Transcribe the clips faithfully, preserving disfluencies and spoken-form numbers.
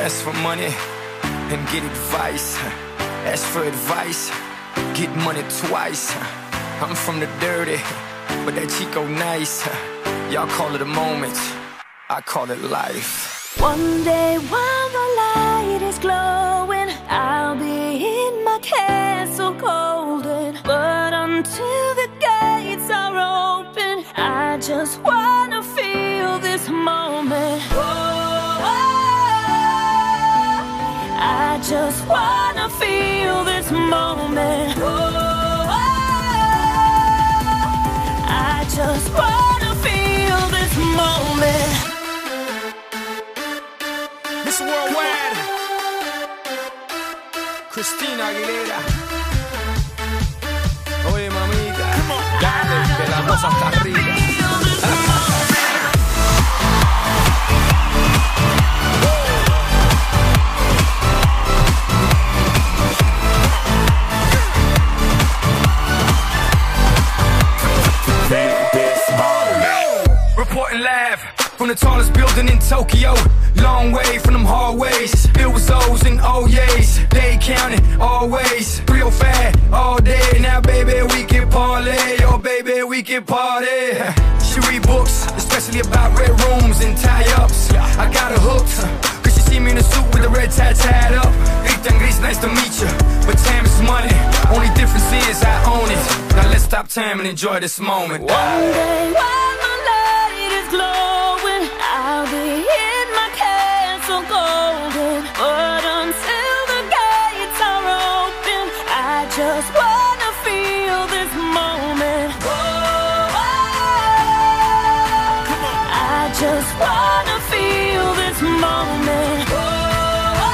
Ask for money and get advice. Ask for advice, get money twice. I'm from the dirty, but that Chico nice. Y'all call it a moment, I call it life. One day while the light is glowing, I'll be in my castle golden. But until the gates are open, I just wanna feel this moment. Oh, I just wanna feel this moment. Oh, I just wanna feel this moment. Miss Worldwide, Christina Aguilera. Oye, mamita, dale, que la cosa está arriba. Reporting live from the tallest building in Tokyo. Long way from them hallways. It was O's and O's. They counting always. three oh five all day. Now baby we can parlay. Oh baby we can party. She read books, especially about red rooms and tie-ups. I got her hooked, cause she see me in a suit with a red tie tied up. Ethan Gris, nice to meet you, but time is money. Only difference is I own it. Now let's stop time and enjoy this moment. One day while my light is glowing, I'll be in my castle golden. But until the gates are open, I just wanna feel this moment. Oh, I just wanna feel this moment. Oh,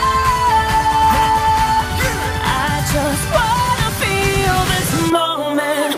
I just wanna feel this moment.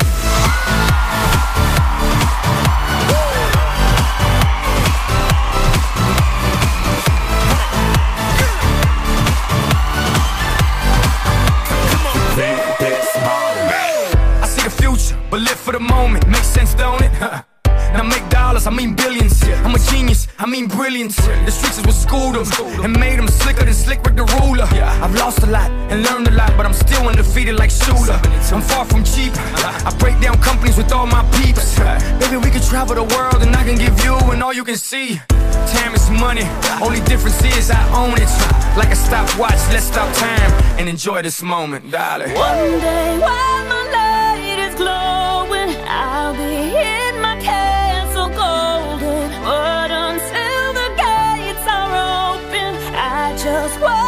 But live for the moment, makes sense, don't it? Now make dollars, I mean billions. I'm a genius, I mean brilliance. The streets is what schooled them and made them slicker than Slick Rick the ruler. I've lost a lot and learned a lot, but I'm still undefeated like Shooter. I'm far from cheap, I break down companies with all my peeps. Baby, we can travel the world and I can give you and all you can see. Time is money, only difference is I own it. Like a stopwatch, let's stop time and enjoy this moment, darling. One day while my light is glowing, I'll be in my castle golden. But until the gates are open, I just want